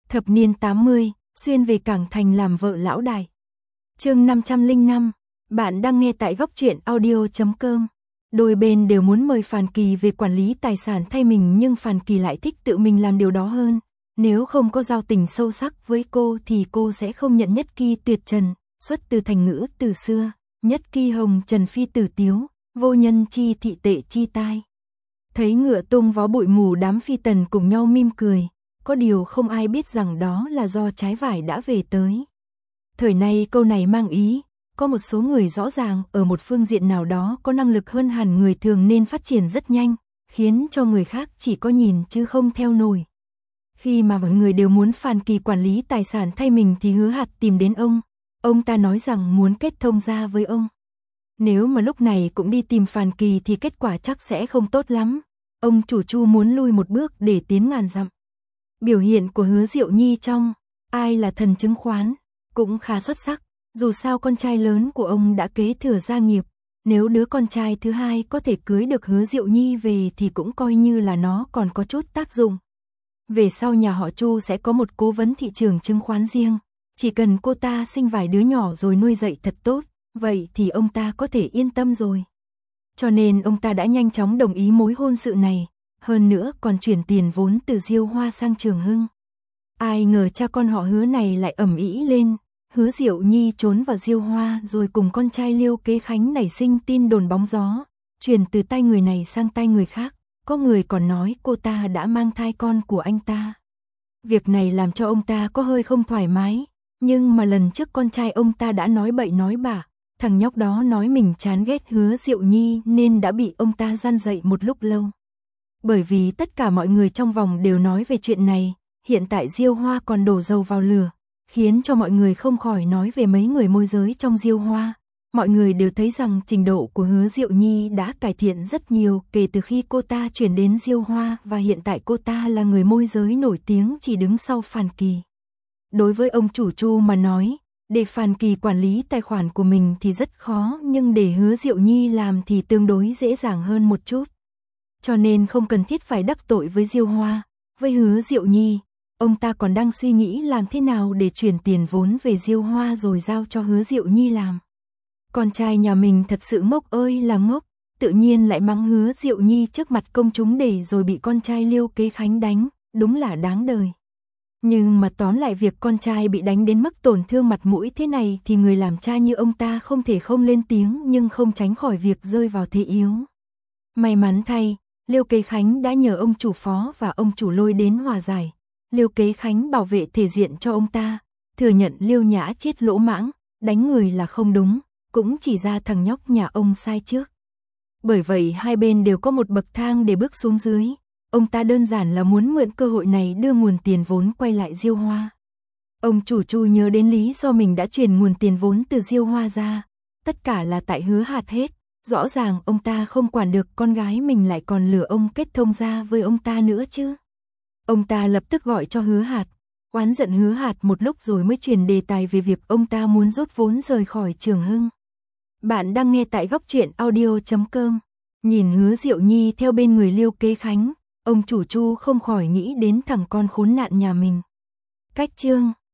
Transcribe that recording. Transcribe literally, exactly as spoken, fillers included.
Thập niên tám mươi, xuyên về Cảng Thành làm vợ lão đại. Chương năm trăm lẻ năm, bạn đang nghe tại góc truyện audio chấm com. Đôi bên đều muốn mời Phàn Kỳ về quản lý tài sản thay mình, nhưng Phàn Kỳ lại thích tự mình làm điều đó hơn. Nếu không có giao tình sâu sắc với cô thì cô sẽ không nhận nhất kỳ tuyệt trần, xuất từ thành ngữ từ xưa, nhất kỳ hồng trần phi tử tiếu, vô nhân chi thị tệ chi tai. Thấy ngựa tung vó bụi mù, đám phi tần cùng nhau mỉm cười, có điều không ai biết rằng đó là do trái vải đã về tới. Thời nay câu này mang ý, có một số người rõ ràng ở một phương diện nào đó có năng lực hơn hẳn người thường nên phát triển rất nhanh, khiến cho người khác chỉ có nhìn chứ không theo nổi. Khi mà mọi người đều muốn Phàn Kỳ quản lý tài sản thay mình thì Hứa Hạt tìm đến ông, ông ta nói rằng muốn kết thông gia với ông. Nếu mà lúc này cũng đi tìm Phàn Kỳ thì kết quả chắc sẽ không tốt lắm. Ông chủ Chu muốn lui một bước để tiến ngàn dặm. Biểu hiện của Hứa Diệu Nhi trong Ai là thần chứng khoán cũng khá xuất sắc, dù sao con trai lớn của ông đã kế thừa gia nghiệp, nếu đứa con trai thứ hai có thể cưới được Hứa Diệu Nhi về thì cũng coi như là nó còn có chút tác dụng. Về sau nhà họ Chu sẽ có một cố vấn thị trường chứng khoán riêng, chỉ cần cô ta sinh vài đứa nhỏ rồi nuôi dạy thật tốt, vậy thì ông ta có thể yên tâm rồi. Cho nên ông ta đã nhanh chóng đồng ý mối hôn sự này, hơn nữa còn chuyển tiền vốn từ Diêu Hoa sang Trường Hưng. Ai ngờ cha con họ Hứa này lại ầm ĩ lên, Hứa Diệu Nhi trốn vào Diêu Hoa rồi cùng con trai Liêu Kế Khánh nảy sinh tin đồn bóng gió, truyền từ tay người này sang tay người khác, có người còn nói cô ta đã mang thai con của anh ta. Việc này làm cho ông ta có hơi không thoải mái, nhưng mà lần trước con trai ông ta đã nói bậy nói bạ, thằng nhóc đó nói mình chán ghét Hứa Diệu Nhi nên đã bị ông ta gian dạy một lúc lâu. Bởi vì tất cả mọi người trong vòng đều nói về chuyện này, hiện tại Diêu Hoa còn đổ dầu vào lửa, khiến cho mọi người không khỏi nói về mấy người môi giới trong Diêu Hoa. Mọi người đều thấy rằng trình độ của Hứa Diệu Nhi đã cải thiện rất nhiều kể từ khi cô ta chuyển đến Diêu Hoa, và hiện tại cô ta là người môi giới nổi tiếng chỉ đứng sau Phàn Kỳ. Đối với ông chủ Chu mà nói, để Phàn Kỳ quản lý tài khoản của mình thì rất khó, nhưng để Hứa Diệu Nhi làm thì tương đối dễ dàng hơn một chút. Cho nên không cần thiết phải đắc tội với Diêu Hoa. Với Hứa Diệu Nhi, ông ta còn đang suy nghĩ làm thế nào để chuyển tiền vốn về Diêu Hoa rồi giao cho Hứa Diệu Nhi làm. Con trai nhà mình thật sự ngốc ơi là ngốc, tự nhiên lại mắng Hứa Diệu Nhi trước mặt công chúng để rồi bị con trai Liêu Kế Khánh đánh, đúng là đáng đời. Nhưng mà tóm lại việc con trai bị đánh đến mức tổn thương mặt mũi thế này thì người làm cha như ông ta không thể không lên tiếng, nhưng không tránh khỏi việc rơi vào thế yếu. May mắn thay, Liêu Kế Khánh đã nhờ ông chủ Phó và ông chủ Lôi đến hòa giải. Liêu Kế Khánh bảo vệ thể diện cho ông ta, thừa nhận Liêu Nhã chết lỗ mãng, đánh người là không đúng, cũng chỉ ra thằng nhóc nhà ông sai trước. Bởi vậy hai bên đều có một bậc thang để bước xuống dưới. Ông ta đơn giản là muốn mượn cơ hội này đưa nguồn tiền vốn quay lại Diêu Hoa. Ông chủ Chu nhớ đến lý do mình đã chuyển nguồn tiền vốn từ Diêu Hoa ra, tất cả là tại Hứa Hạt hết. Rõ ràng ông ta không quản được con gái mình lại còn lừa ông kết thông gia với ông ta nữa chứ. Ông ta lập tức gọi cho Hứa Hạt, oán giận Hứa Hạt một lúc rồi mới chuyển đề tài về việc ông ta muốn rút vốn rời khỏi Trường Hưng. Bạn đang nghe tại góc truyện audio chấm com. Nhìn Hứa Diệu Nhi theo bên người Liêu Kế Khánh, ông chủ Chu không khỏi nghĩ đến thằng con khốn nạn nhà mình. Cách chương